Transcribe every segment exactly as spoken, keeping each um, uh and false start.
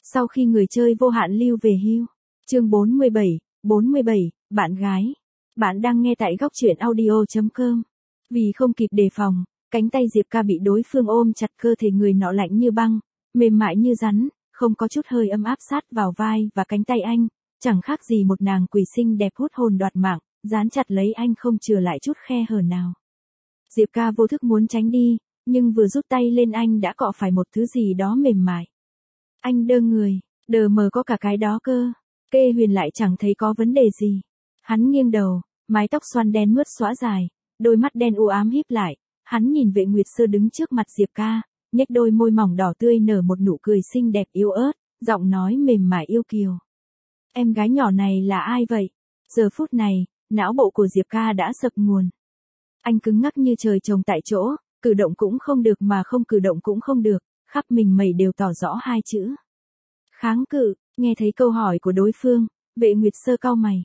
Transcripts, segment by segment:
Sau khi người chơi vô hạn lưu về hưu. Chương bốn mươi bảy, bốn mươi bảy, bạn gái. Bạn đang nghe tại góc truyện audio chấm com. Vì không kịp đề phòng, cánh tay Diệp Ca bị đối phương ôm chặt, cơ thể người nọ lạnh như băng, mềm mại như rắn, không có chút hơi ấm áp sát vào vai và cánh tay anh, chẳng khác gì một nàng quỷ xinh đẹp hút hồn đoạt mạng, dán chặt lấy anh không chừa lại chút khe hở nào. Diệp Ca vô thức muốn tránh đi, nhưng vừa rút tay lên anh đã cọ phải một thứ gì đó mềm mại. Anh đơ người, đờ mờ có cả cái đó cơ. Kê Huyền lại chẳng thấy có vấn đề gì. Hắn nghiêng đầu, mái tóc xoăn đen mướt xõa dài, đôi mắt đen u ám híp lại, hắn nhìn Vệ Nguyệt Sơ đứng trước mặt Diệp Ca, nhếch đôi môi mỏng đỏ tươi nở một nụ cười xinh đẹp yếu ớt, giọng nói mềm mại yêu kiều. Em gái nhỏ này là ai vậy? Giờ phút này, não bộ của Diệp Ca đã sập nguồn. Anh cứng ngắc như trời trồng tại chỗ, cử động cũng không được mà không cử động cũng không được, khắp mình mẩy đều tỏ rõ hai chữ. Kháng cự. Nghe thấy câu hỏi của đối phương, Vệ Nguyệt Sơ cau mày.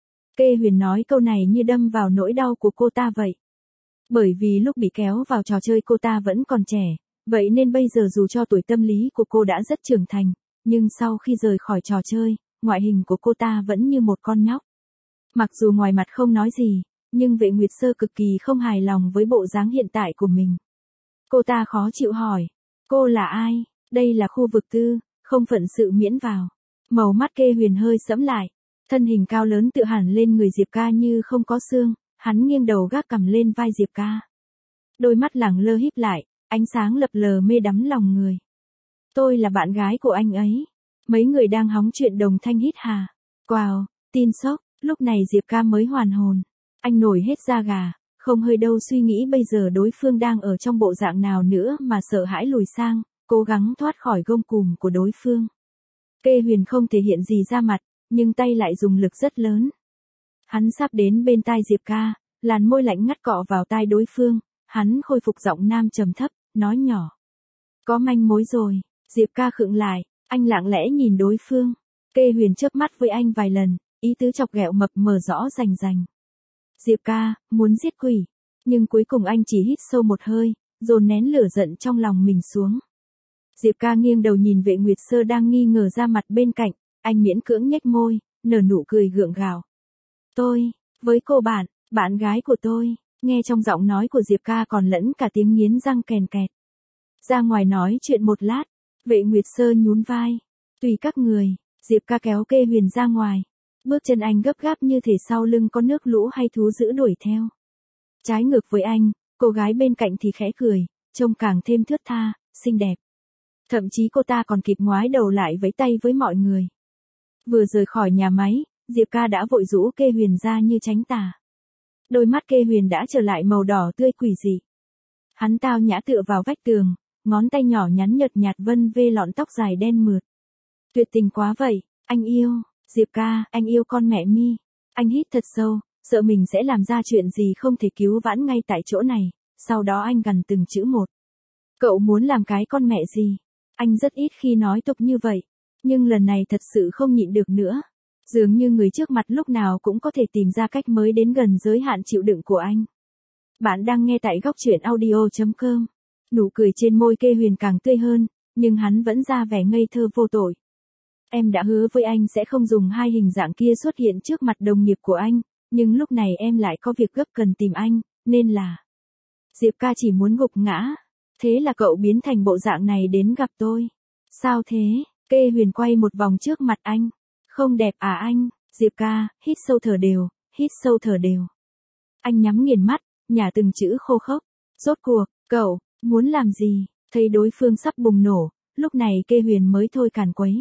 Kê Huyền nói câu này như đâm vào nỗi đau của cô ta vậy. Bởi vì lúc bị kéo vào trò chơi cô ta vẫn còn trẻ, vậy nên bây giờ dù cho tuổi tâm lý của cô đã rất trưởng thành, nhưng sau khi rời khỏi trò chơi, ngoại hình của cô ta vẫn như một con nhóc. Mặc dù ngoài mặt không nói gì, nhưng Vệ Nguyệt Sơ cực kỳ không hài lòng với bộ dáng hiện tại của mình. Cô ta khó chịu hỏi, cô là ai? Đây là khu vực tư, không phận sự miễn vào. Màu mắt Kê Huyền hơi sẫm lại, thân hình cao lớn tựa hẳn lên người Diệp Ca như không có xương, hắn nghiêng đầu gác cằm lên vai Diệp Ca. Đôi mắt lẳng lơ híp lại, ánh sáng lập lờ mê đắm lòng người. Tôi là bạn gái của anh ấy. Mấy người đang hóng chuyện đồng thanh hít hà. Wow, tin sốc, lúc này Diệp Ca mới hoàn hồn. Anh nổi hết da gà, không hơi đâu suy nghĩ bây giờ đối phương đang ở trong bộ dạng nào nữa mà sợ hãi lùi sang, cố gắng thoát khỏi gông cùm của đối phương. Kê Huyền không thể hiện gì ra mặt, nhưng tay lại dùng lực rất lớn. Hắn sắp đến bên tai Diệp Ca, làn môi lạnh ngắt cọ vào tai đối phương, hắn khôi phục giọng nam trầm thấp, nói nhỏ. Có manh mối rồi. Diệp Ca khựng lại, anh lặng lẽ nhìn đối phương. Kê Huyền chớp mắt với anh vài lần, ý tứ chọc ghẹo mập mờ rõ rành rành. Diệp Ca, muốn giết quỷ. Nhưng cuối cùng anh chỉ hít sâu một hơi, dồn nén lửa giận trong lòng mình xuống. Diệp Ca nghiêng đầu nhìn Vệ Nguyệt Sơ đang nghi ngờ ra mặt bên cạnh, anh miễn cưỡng nhếch môi, nở nụ cười gượng gạo. Tôi, với cô bạn, bạn gái của tôi, nghe trong giọng nói của Diệp Ca còn lẫn cả tiếng nghiến răng kèn kẹt. Ra ngoài nói chuyện một lát, Vệ Nguyệt Sơ nhún vai. Tùy các người, Diệp Ca kéo Kê Huyền ra ngoài. Bước chân anh gấp gáp như thể sau lưng có nước lũ hay thú dữ đuổi theo. Trái ngược với anh, cô gái bên cạnh thì khẽ cười, trông càng thêm thướt tha, xinh đẹp. Thậm chí cô ta còn kịp ngoái đầu lại vẫy tay với mọi người. Vừa rời khỏi nhà máy, Diệp Ca đã vội rũ Kê Huyền ra như tránh tà. Đôi mắt Kê Huyền đã trở lại màu đỏ tươi quỷ dị. Hắn tao nhã tựa vào vách tường, ngón tay nhỏ nhắn nhợt nhạt vân vê lọn tóc dài đen mượt. Tuyệt tình quá vậy, anh yêu, Diệp Ca, anh yêu con mẹ Mi. Anh hít thật sâu, sợ mình sẽ làm ra chuyện gì không thể cứu vãn ngay tại chỗ này, sau đó anh gằn từng chữ một. Cậu muốn làm cái con mẹ gì? Anh rất ít khi nói tục như vậy, nhưng lần này thật sự không nhịn được nữa. Dường như người trước mặt lúc nào cũng có thể tìm ra cách mới đến gần giới hạn chịu đựng của anh. Bạn đang nghe tại góc truyện audio chấm com. Nụ cười trên môi Kê Huyền càng tươi hơn, nhưng hắn vẫn ra vẻ ngây thơ vô tội. Em đã hứa với anh sẽ không dùng hai hình dạng kia xuất hiện trước mặt đồng nghiệp của anh, nhưng lúc này em lại có việc gấp cần tìm anh, nên là... Diệp Ca chỉ muốn gục ngã. Thế là cậu biến thành bộ dạng này đến gặp tôi. Sao thế? Kê Huyền quay một vòng trước mặt anh. Không đẹp à anh? Diệp Ca, hít sâu thở đều, hít sâu thở đều. Anh nhắm nghiền mắt, nhả từng chữ khô khốc. Rốt cuộc, cậu, muốn làm gì? Thấy đối phương sắp bùng nổ, lúc này Kê Huyền mới thôi càn quấy.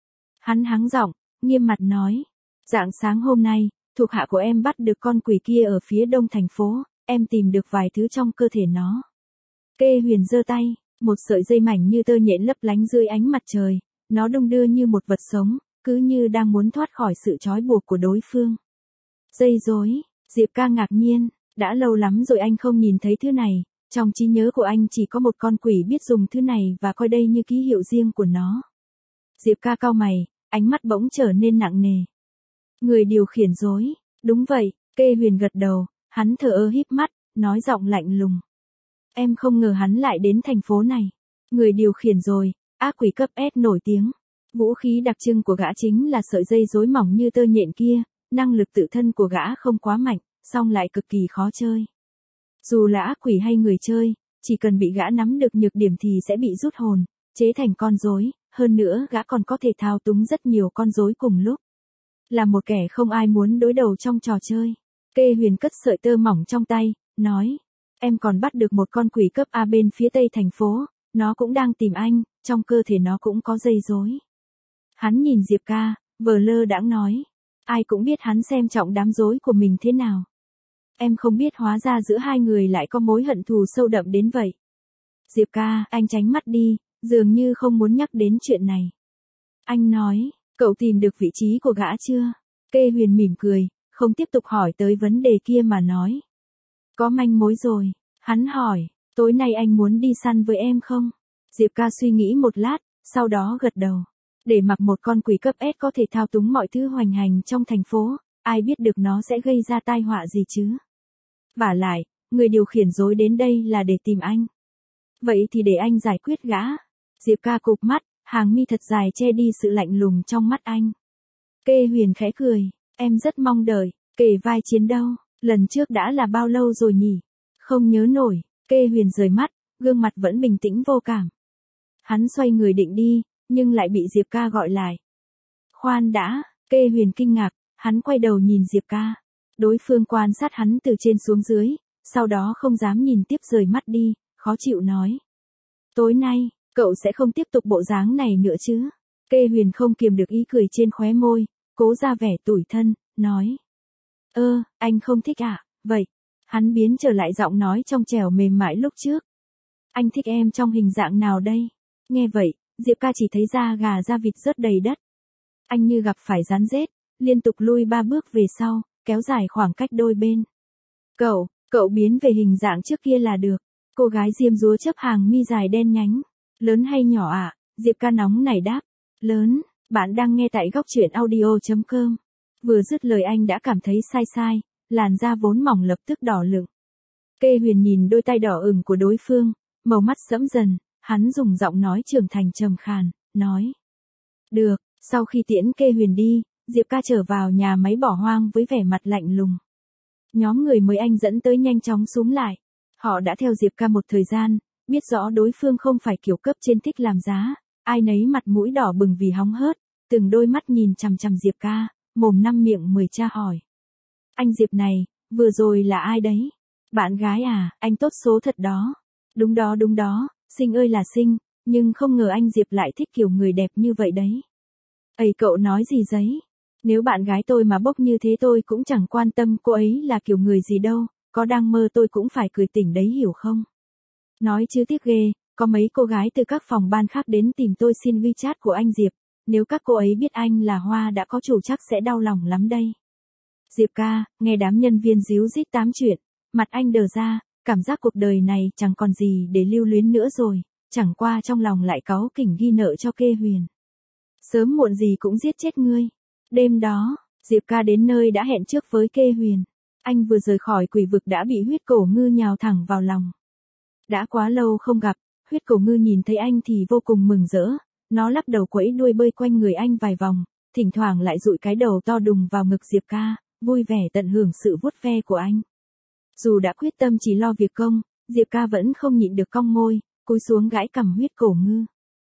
Hắn hắng giọng, nghiêm mặt nói. Rạng sáng hôm nay, thuộc hạ của em bắt được con quỷ kia ở phía đông thành phố, em tìm được vài thứ trong cơ thể nó. Kê Huyền giơ tay, một sợi dây mảnh như tơ nhện lấp lánh dưới ánh mặt trời, nó đung đưa như một vật sống, cứ như đang muốn thoát khỏi sự trói buộc của đối phương. Dây rối, Diệp Ca ngạc nhiên, đã lâu lắm rồi anh không nhìn thấy thứ này, trong trí nhớ của anh chỉ có một con quỷ biết dùng thứ này và coi đây như ký hiệu riêng của nó. Diệp Ca cau mày, ánh mắt bỗng trở nên nặng nề. Người điều khiển rối, đúng vậy, Kê Huyền gật đầu, hắn thở ơ híp mắt, nói giọng lạnh lùng. Em không ngờ hắn lại đến thành phố này. Người điều khiển rồi, ác quỷ cấp S nổi tiếng. Vũ khí đặc trưng của gã chính là sợi dây rối mỏng như tơ nhện kia, năng lực tự thân của gã không quá mạnh, song lại cực kỳ khó chơi. Dù là ác quỷ hay người chơi, chỉ cần bị gã nắm được nhược điểm thì sẽ bị rút hồn, chế thành con rối, hơn nữa gã còn có thể thao túng rất nhiều con rối cùng lúc. Là một kẻ không ai muốn đối đầu trong trò chơi. Kê Huyền cất sợi tơ mỏng trong tay, nói, em còn bắt được một con quỷ cấp A bên phía tây thành phố, nó cũng đang tìm anh, trong cơ thể nó cũng có dây rối. Hắn nhìn Diệp Ca, vờ lơ đãng nói, ai cũng biết hắn xem trọng đám rối của mình thế nào. Em không biết hóa ra giữa hai người lại có mối hận thù sâu đậm đến vậy. Diệp Ca, anh tránh mắt đi, dường như không muốn nhắc đến chuyện này. Anh nói, cậu tìm được vị trí của gã chưa? Kê Huyền mỉm cười, không tiếp tục hỏi tới vấn đề kia mà nói. Có manh mối rồi, hắn hỏi, tối nay anh muốn đi săn với em không? Diệp Ca suy nghĩ một lát, sau đó gật đầu. Để mặc một con quỷ cấp S có thể thao túng mọi thứ hoành hành trong thành phố, ai biết được nó sẽ gây ra tai họa gì chứ? Vả lại, người điều khiển rối đến đây là để tìm anh. Vậy thì để anh giải quyết gã. Diệp Ca cụp mắt, hàng mi thật dài che đi sự lạnh lùng trong mắt anh. Kê Huyền khẽ cười, em rất mong đợi, kể vai chiến đâu, lần trước đã là bao lâu rồi nhỉ? Không nhớ nổi, Kê Huyền rời mắt, gương mặt vẫn bình tĩnh vô cảm. Hắn xoay người định đi, nhưng lại bị Diệp Ca gọi lại. Khoan đã, Kê Huyền kinh ngạc, hắn quay đầu nhìn Diệp Ca. Đối phương quan sát hắn từ trên xuống dưới, sau đó không dám nhìn tiếp rời mắt đi, khó chịu nói. Tối nay, cậu sẽ không tiếp tục bộ dáng này nữa chứ? Kê Huyền không kiềm được ý cười trên khóe môi, cố ra vẻ tủi thân, nói. Ơ, anh không thích à, vậy. Hắn biến trở lại giọng nói trong trẻo mềm mại lúc trước. Anh thích em trong hình dạng nào đây? Nghe vậy, Diệp Ca chỉ thấy da gà da vịt rớt đầy đất. Anh như gặp phải rắn rết, liên tục lui ba bước về sau, kéo dài khoảng cách đôi bên. Cậu, cậu biến về hình dạng trước kia là được. Cô gái diêm dúa chấp hàng mi dài đen nhánh. Lớn hay nhỏ ạ? À? Diệp Ca nóng nảy đáp. Lớn, bạn đang nghe tại góc truyện audio chấm com. Vừa dứt lời anh đã cảm thấy sai sai, làn da vốn mỏng lập tức đỏ lựng. Kê Huyền nhìn đôi tay đỏ ửng của đối phương, màu mắt sẫm dần, hắn dùng giọng nói trưởng thành trầm khàn, nói. Được, sau khi tiễn Kê Huyền đi, Diệp Ca trở vào nhà máy bỏ hoang với vẻ mặt lạnh lùng. Nhóm người mới anh dẫn tới nhanh chóng xúm lại. Họ đã theo Diệp Ca một thời gian, biết rõ đối phương không phải kiểu cấp trên thích làm giá, ai nấy mặt mũi đỏ bừng vì hóng hớt, từng đôi mắt nhìn chằm chằm Diệp Ca, mồm năm miệng mười tra hỏi. Anh Diệp này, vừa rồi là ai đấy? Bạn gái à, anh tốt số thật đó. Đúng đó đúng đó, xinh ơi là xinh, nhưng không ngờ anh Diệp lại thích kiểu người đẹp như vậy đấy. Ây cậu nói gì giấy? Nếu bạn gái tôi mà bốc như thế tôi cũng chẳng quan tâm cô ấy là kiểu người gì đâu, có đang mơ tôi cũng phải cười tỉnh đấy hiểu không? Nói chứ tiếc ghê, có mấy cô gái từ các phòng ban khác đến tìm tôi xin WeChat của anh Diệp, nếu các cô ấy biết anh là Hoa đã có chủ chắc sẽ đau lòng lắm đây. Diệp Ca, nghe đám nhân viên díu dít tám chuyện, mặt anh đờ ra, cảm giác cuộc đời này chẳng còn gì để lưu luyến nữa rồi, chẳng qua trong lòng lại cáu kỉnh ghi nợ cho Kê Huyền. Sớm muộn gì cũng giết chết ngươi. Đêm đó, Diệp Ca đến nơi đã hẹn trước với Kê Huyền. Anh vừa rời khỏi quỷ vực đã bị huyết cổ ngư nhào thẳng vào lòng. Đã quá lâu không gặp, huyết cổ ngư nhìn thấy anh thì vô cùng mừng rỡ. Nó lắc đầu quẫy đuôi bơi quanh người anh vài vòng, thỉnh thoảng lại dụi cái đầu to đùng vào ngực Diệp Ca, vui vẻ tận hưởng sự vuốt ve của anh. Dù đã quyết tâm chỉ lo việc công, Diệp Ca vẫn không nhịn được cong môi, cúi xuống gãi cằm huyết cổ ngư.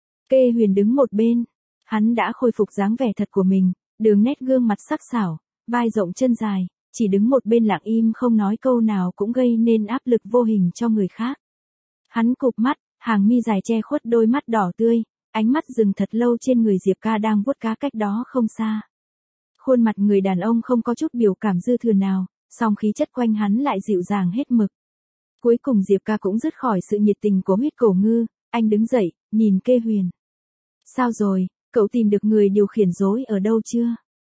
Kê Huyền đứng một bên, hắn đã khôi phục dáng vẻ thật của mình, đường nét gương mặt sắc sảo, vai rộng chân dài, chỉ đứng một bên lặng im không nói câu nào cũng gây nên áp lực vô hình cho người khác. Hắn cụp mắt, hàng mi dài che khuất đôi mắt đỏ tươi, ánh mắt dừng thật lâu trên người Diệp Ca đang vuốt cá cách đó không xa. Khuôn mặt người đàn ông không có chút biểu cảm dư thừa nào, song khí chất quanh hắn lại dịu dàng hết mực. Cuối cùng Diệp Ca cũng dứt khỏi sự nhiệt tình của huyết cổ ngư, anh đứng dậy, nhìn Kê Huyền. Sao rồi, cậu tìm được người điều khiển rối ở đâu chưa?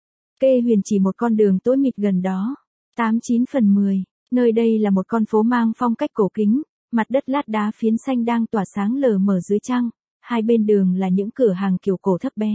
Kê Huyền chỉ một con đường tối mịt gần đó. tám chín phần mười, nơi đây là một con phố mang phong cách cổ kính, mặt đất lát đá phiến xanh đang tỏa sáng lờ mờ dưới trăng, hai bên đường là những cửa hàng kiểu cổ thấp bé.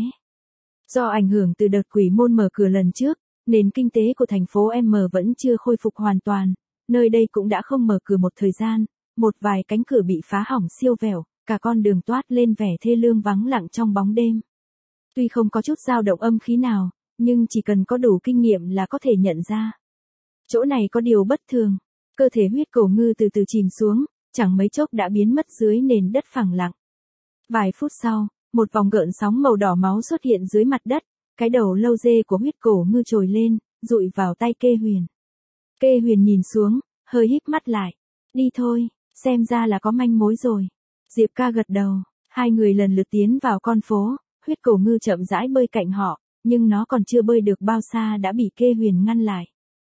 Do ảnh hưởng từ đợt quỷ môn mở cửa lần trước, nền kinh tế của thành phố M vẫn chưa khôi phục hoàn toàn, nơi đây cũng đã không mở cửa một thời gian, một vài cánh cửa bị phá hỏng siêu vẹo, cả con đường toát lên vẻ thê lương vắng lặng trong bóng đêm. Tuy không có chút dao động âm khí nào, nhưng chỉ cần có đủ kinh nghiệm là có thể nhận ra. Chỗ này có điều bất thường, cơ thể huyết cổ ngư từ từ chìm xuống, chẳng mấy chốc đã biến mất dưới nền đất phẳng lặng. Vài phút sau, một vòng gợn sóng màu đỏ máu xuất hiện dưới mặt đất, cái đầu lâu dê của huyết cổ ngư trồi lên, dụi vào tay Kê Huyền. Kê Huyền nhìn xuống, hơi híp mắt lại. Đi thôi, xem ra là có manh mối rồi. Diệp Ca gật đầu, hai người lần lượt tiến vào con phố, huyết cổ ngư chậm rãi bơi cạnh họ, nhưng nó còn chưa bơi được bao xa đã bị Kê Huyền ngăn lại.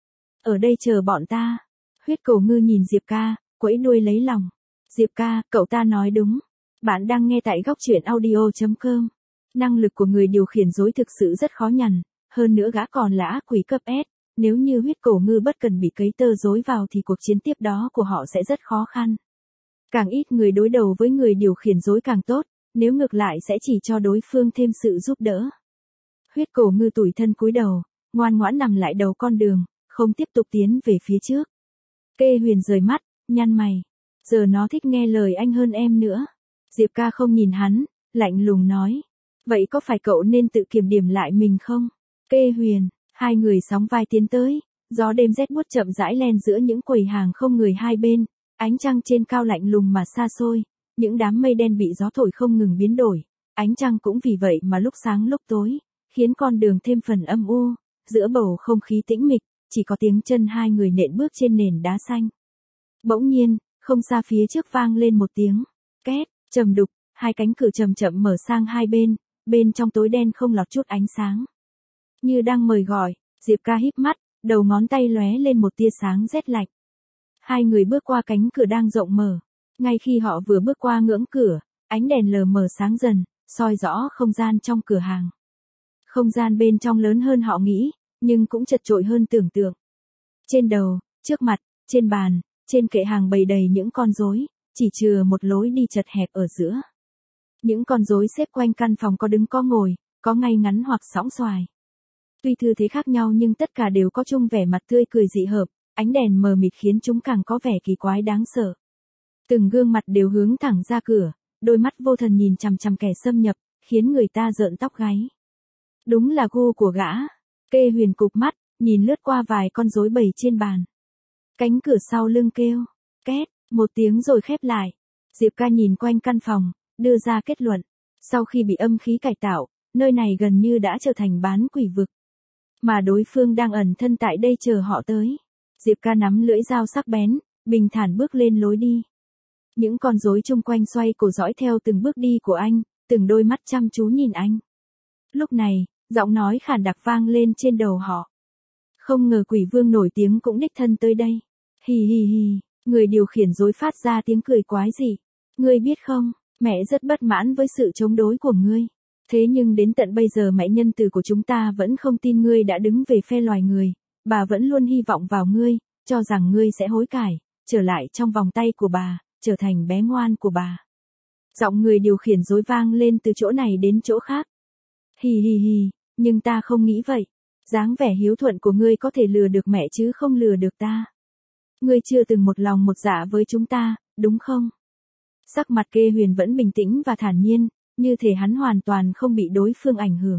Ở đây chờ bọn ta. Huyết cổ ngư nhìn Diệp Ca, quẫy đuôi lấy lòng. Diệp Ca, cậu ta nói đúng. Bạn đang nghe tại góc truyện audio chấm com. Năng lực của người điều khiển rối thực sự rất khó nhằn, hơn nữa gã còn là ác quỷ cấp S. Nếu như huyết cổ ngư bất cần bị cấy tơ rối vào thì cuộc chiến tiếp đó của họ sẽ rất khó khăn. Càng ít người đối đầu với người điều khiển rối càng tốt, nếu ngược lại sẽ chỉ cho đối phương thêm sự giúp đỡ. Huyết cổ ngư tủi thân cúi đầu, ngoan ngoãn nằm lại đầu con đường, không tiếp tục tiến về phía trước. Kê Huyền rời mắt, nhăn mày. Giờ nó thích nghe lời anh hơn em nữa. Diệp Ca không nhìn hắn, lạnh lùng nói. Vậy có phải cậu nên tự kiểm điểm lại mình không? Kê Huyền, hai người sóng vai tiến tới, gió đêm rét buốt chậm rãi len giữa những quầy hàng không người hai bên, ánh trăng trên cao lạnh lùng mà xa xôi, những đám mây đen bị gió thổi không ngừng biến đổi, ánh trăng cũng vì vậy mà lúc sáng lúc tối, khiến con đường thêm phần âm u, giữa bầu không khí tĩnh mịch, chỉ có tiếng chân hai người nện bước trên nền đá xanh. Bỗng nhiên, không xa phía trước vang lên một tiếng két, trầm đục, hai cánh cửa chậm chậm mở sang hai bên, bên trong tối đen không lọt chút ánh sáng. Như đang mời gọi, Diệp Ca híp mắt, đầu ngón tay lóe lên một tia sáng rét lạnh. Hai người bước qua cánh cửa đang rộng mở. Ngay khi họ vừa bước qua ngưỡng cửa, ánh đèn lờ mờ sáng dần, soi rõ không gian trong cửa hàng. Không gian bên trong lớn hơn họ nghĩ, nhưng cũng chật chội hơn tưởng tượng. Trên đầu, trước mặt, trên bàn, trên kệ hàng bày đầy những con rối, chỉ chừa một lối đi chật hẹp ở giữa. Những con rối xếp quanh căn phòng có đứng có ngồi, có ngay ngắn hoặc sõng xoài. Tuy tư thế khác nhau nhưng tất cả đều có chung vẻ mặt tươi cười dị hợp, ánh đèn mờ mịt khiến chúng càng có vẻ kỳ quái đáng sợ. Từng gương mặt đều hướng thẳng ra cửa, đôi mắt vô thần nhìn chằm chằm kẻ xâm nhập, khiến người ta rợn tóc gáy. Đúng là gu của gã. Kê Huyền cụp mắt, nhìn lướt qua vài con rối bày trên bàn. Cánh cửa sau lưng kêu, két, một tiếng rồi khép lại. Diệp Ca nhìn quanh căn phòng, đưa ra kết luận. Sau khi bị âm khí cải tạo, nơi này gần như đã trở thành bán quỷ vực. Mà đối phương đang ẩn thân tại đây chờ họ tới. Diệp Ca nắm lưỡi dao sắc bén, bình thản bước lên lối đi. Những con rối chung quanh xoay cổ dõi theo từng bước đi của anh, từng đôi mắt chăm chú nhìn anh. Lúc này, giọng nói khàn đặc vang lên trên đầu họ. Không ngờ quỷ vương nổi tiếng cũng đích thân tới đây. Hì hì hì, người điều khiển rối phát ra tiếng cười quái dị. Ngươi biết không, mẹ rất bất mãn với sự chống đối của ngươi. Thế nhưng đến tận bây giờ mẹ nhân từ của chúng ta vẫn không tin ngươi đã đứng về phe loài người. Bà vẫn luôn hy vọng vào ngươi, cho rằng ngươi sẽ hối cải, trở lại trong vòng tay của bà, trở thành bé ngoan của bà. Giọng người điều khiển rối vang lên từ chỗ này đến chỗ khác. Hì hì hì, nhưng ta không nghĩ vậy. Dáng vẻ hiếu thuận của ngươi có thể lừa được mẹ chứ không lừa được ta. Ngươi chưa từng một lòng một dạ với chúng ta, đúng không? Sắc mặt Kê Huyền vẫn bình tĩnh và thản nhiên, như thể hắn hoàn toàn không bị đối phương ảnh hưởng.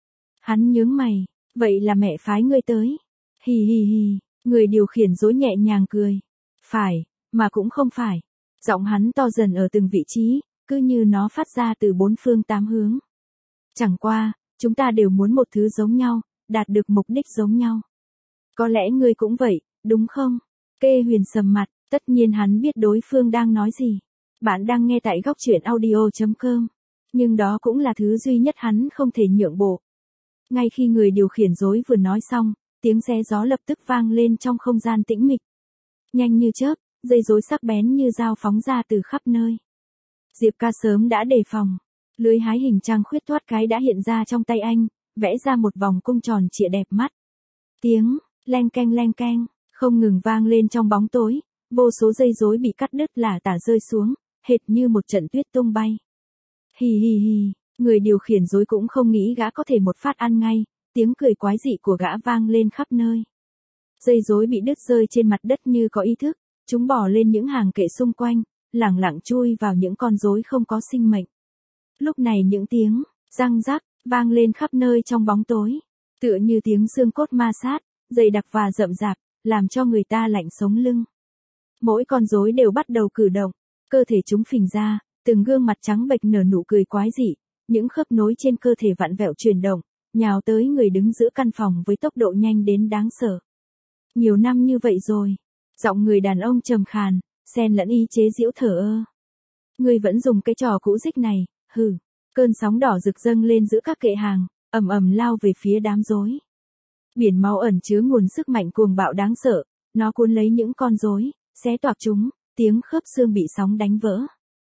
Hắn nhướng mày, vậy là mẹ phái ngươi tới. Hì hì hì, người điều khiển rối nhẹ nhàng cười. Phải, mà cũng không phải. Giọng hắn to dần ở từng vị trí, cứ như nó phát ra từ bốn phương tám hướng. Chẳng qua, chúng ta đều muốn một thứ giống nhau, đạt được mục đích giống nhau. Có lẽ ngươi cũng vậy, đúng không? Kê Huyền sầm mặt, tất nhiên hắn biết đối phương đang nói gì. Bạn đang nghe tại góc truyện audio chấm com. Nhưng đó cũng là thứ duy nhất hắn không thể nhượng bộ. Ngay khi người điều khiển rối vừa nói xong, tiếng xé gió lập tức vang lên trong không gian tĩnh mịch. Nhanh như chớp, dây rối sắc bén như dao phóng ra từ khắp nơi. Diệp Ca sớm đã đề phòng. Lưới hái hình trăng khuyết thoát cái đã hiện ra trong tay anh, vẽ ra một vòng cung tròn trịa đẹp mắt. Tiếng, leng keng leng keng, không ngừng vang lên trong bóng tối, vô số dây rối bị cắt đứt lả tả rơi xuống, hệt như một trận tuyết tung bay. Hì hì hì, người điều khiển rối cũng không nghĩ gã có thể một phát ăn ngay, tiếng cười quái dị của gã vang lên khắp nơi. Dây rối bị đứt rơi trên mặt đất như có ý thức, chúng bò lên những hàng kệ xung quanh, lẳng lặng chui vào những con rối không có sinh mệnh. Lúc này những tiếng răng rắc vang lên khắp nơi trong bóng tối, tựa như tiếng xương cốt ma sát, dày đặc và rậm rạp, làm cho người ta lạnh sống lưng. Mỗi con rối đều bắt đầu cử động, cơ thể chúng phình ra, từng gương mặt trắng bệch nở nụ cười quái dị, những khớp nối trên cơ thể vặn vẹo chuyển động, nhào tới người đứng giữa căn phòng với tốc độ nhanh đến đáng sợ. Nhiều năm như vậy rồi, giọng người đàn ông trầm khàn, xen lẫn ý chế giễu thở ơ. Ngươi vẫn dùng cái trò cũ dích này, hừ. Cơn sóng đỏ rực dâng lên giữa các kệ hàng, ầm ầm lao về phía đám rối. Biển máu ẩn chứa nguồn sức mạnh cuồng bạo đáng sợ, nó cuốn lấy những con rối, xé toạc chúng, tiếng khớp xương bị sóng đánh vỡ.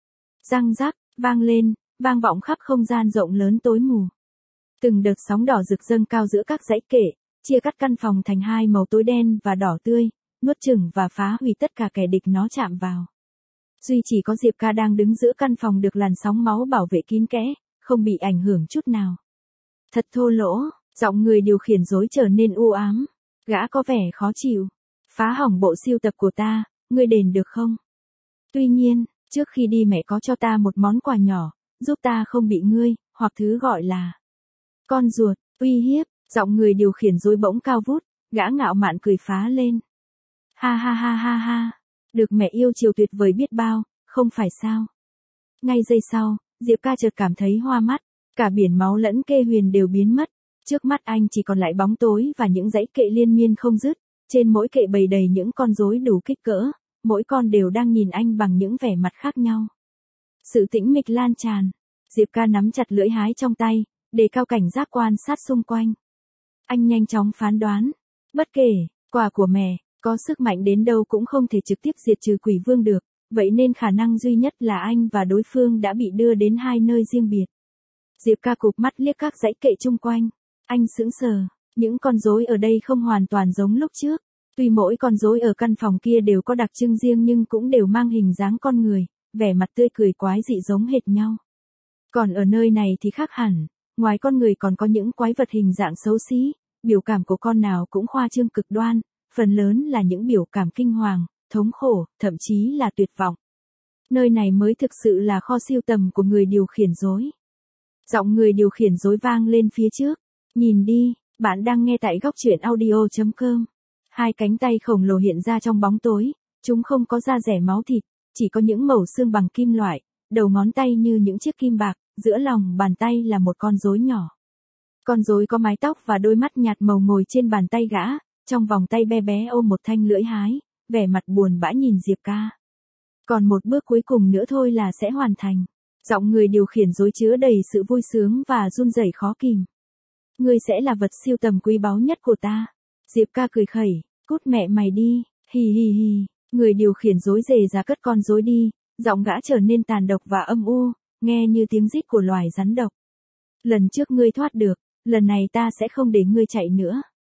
Răng rắc, vang lên, vang vọng khắp không gian rộng lớn tối mù. Từng đợt sóng đỏ rực dâng cao giữa các dãy kệ, chia cắt căn phòng thành hai màu tối đen và đỏ tươi, nuốt chửng và phá hủy tất cả kẻ địch nó chạm vào. Duy chỉ có Diệp Ca đang đứng giữa căn phòng được làn sóng máu bảo vệ kín kẽ, không bị ảnh hưởng chút nào. Thật thô lỗ, giọng người điều khiển rối trở nên u ám. Gã có vẻ khó chịu. Phá hỏng bộ sưu tập của ta, ngươi đền được không? Tuy nhiên, trước khi đi mẹ có cho ta một món quà nhỏ, giúp ta không bị ngươi, hoặc thứ gọi là con ruột, uy hiếp. Giọng người điều khiển rối bỗng cao vút, gã ngạo mạn cười phá lên. Ha ha ha ha ha, được mẹ yêu chiều tuyệt vời biết bao, không phải sao? Ngay giây sau, Diệp Ca chợt cảm thấy hoa mắt, cả biển máu lẫn Kê Huyền đều biến mất, trước mắt anh chỉ còn lại bóng tối và những dãy kệ liên miên không dứt, trên mỗi kệ bày đầy những con rối đủ kích cỡ, mỗi con đều đang nhìn anh bằng những vẻ mặt khác nhau. Sự tĩnh mịch lan tràn, Diệp Ca nắm chặt lưỡi hái trong tay, đề cao cảnh giác quan sát xung quanh. Anh nhanh chóng phán đoán, bất kể, quà của mẹ, có sức mạnh đến đâu cũng không thể trực tiếp diệt trừ quỷ vương được, vậy nên khả năng duy nhất là anh và đối phương đã bị đưa đến hai nơi riêng biệt. Diệp Ca cụp mắt liếc các dãy kệ chung quanh, anh sững sờ, những con rối ở đây không hoàn toàn giống lúc trước, tuy mỗi con rối ở căn phòng kia đều có đặc trưng riêng nhưng cũng đều mang hình dáng con người, vẻ mặt tươi cười quái dị giống hệt nhau. Còn ở nơi này thì khác hẳn, ngoài con người còn có những quái vật hình dạng xấu xí, biểu cảm của con nào cũng khoa trương cực đoan, phần lớn là những biểu cảm kinh hoàng, thống khổ, thậm chí là tuyệt vọng. Nơi này mới thực sự là kho sưu tầm của người điều khiển rối. Giọng người điều khiển rối vang lên phía trước. Nhìn đi, bạn đang nghe tại góc truyện audio chấm com. Hai cánh tay khổng lồ hiện ra trong bóng tối, chúng không có da dẻ máu thịt, chỉ có những mẩu xương bằng kim loại, đầu ngón tay như những chiếc kim bạc, giữa lòng bàn tay là một con rối nhỏ. Con rối có mái tóc và đôi mắt nhạt màu ngồi trên bàn tay gã, trong vòng tay bé bé ôm một thanh lưỡi hái, vẻ mặt buồn bã nhìn Diệp Ca. Còn một bước cuối cùng nữa thôi là sẽ hoàn thành. Giọng người điều khiển rối chứa đầy sự vui sướng và run rẩy khó kìm. Ngươi sẽ là vật sưu tầm quý báu nhất của ta. Diệp Ca cười khẩy, cút mẹ mày đi, hì hì hì. Người điều khiển rối rề ra cất con rối đi, giọng gã trở nên tàn độc và âm u, nghe như tiếng rít của loài rắn độc. Lần trước ngươi thoát được, lần này ta sẽ không để ngươi chạy nữa.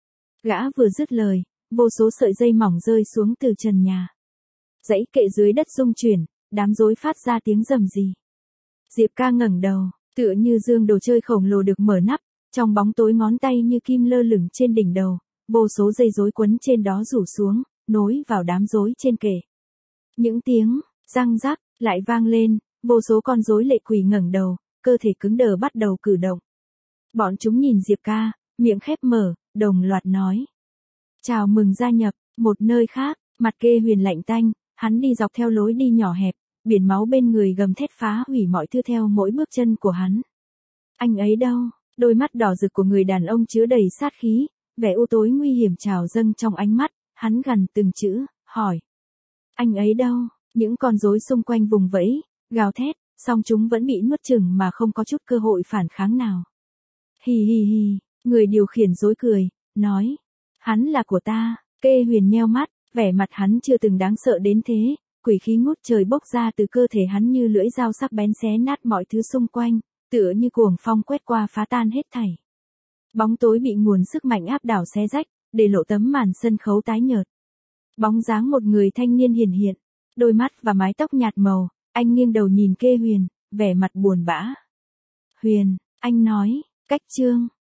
Gã vừa dứt lời, vô số sợi dây mỏng rơi xuống từ trần nhà. Dãy kệ dưới đất rung chuyển, đám rối phát ra tiếng rầm rì. Diệp Ca ngẩng đầu, tựa như dương đồ chơi khổng lồ được mở nắp, trong bóng tối ngón tay như kim lơ lửng trên đỉnh đầu, vô số dây rối quấn trên đó rủ xuống, nối vào đám rối trên kệ. Những tiếng răng rắc lại vang lên, vô số con rối lệ quỷ ngẩng đầu, cơ thể cứng đờ bắt đầu cử động. Bọn chúng nhìn Diệp Ca, miệng khép mở, đồng loạt nói: "Chào mừng gia nhập." Một nơi khác, mặt Kê Huyền lạnh tanh, hắn đi dọc theo lối đi nhỏ hẹp, biển máu bên người gầm thét phá hủy mọi thứ theo mỗi bước chân của hắn. Anh ấy đâu? Đôi mắt đỏ rực của người đàn ông chứa đầy sát khí, vẻ u tối nguy hiểm trào dâng trong ánh mắt, hắn gằn từng chữ, hỏi: "Anh ấy đâu?" Những con rối xung quanh vùng vẫy, gào thét, song chúng vẫn bị nuốt chửng mà không có chút cơ hội phản kháng nào. Hì hì hì, người điều khiển rối cười, nói: "Hắn là của ta." Kê Huyền nheo mắt, vẻ mặt hắn chưa từng đáng sợ đến thế, quỷ khí ngút trời bốc ra từ cơ thể hắn như lưỡi dao sắc bén xé nát mọi thứ xung quanh, tựa như cuồng phong quét qua phá tan hết thảy. Bóng tối bị nguồn sức mạnh áp đảo xé rách, để lộ tấm màn sân khấu tái nhợt. Bóng dáng một người thanh niên hiển hiện, đôi mắt và mái tóc nhạt màu, anh nghiêng đầu nhìn Kê Huyền, vẻ mặt buồn bã. "Huyền," anh nói, "cách chương."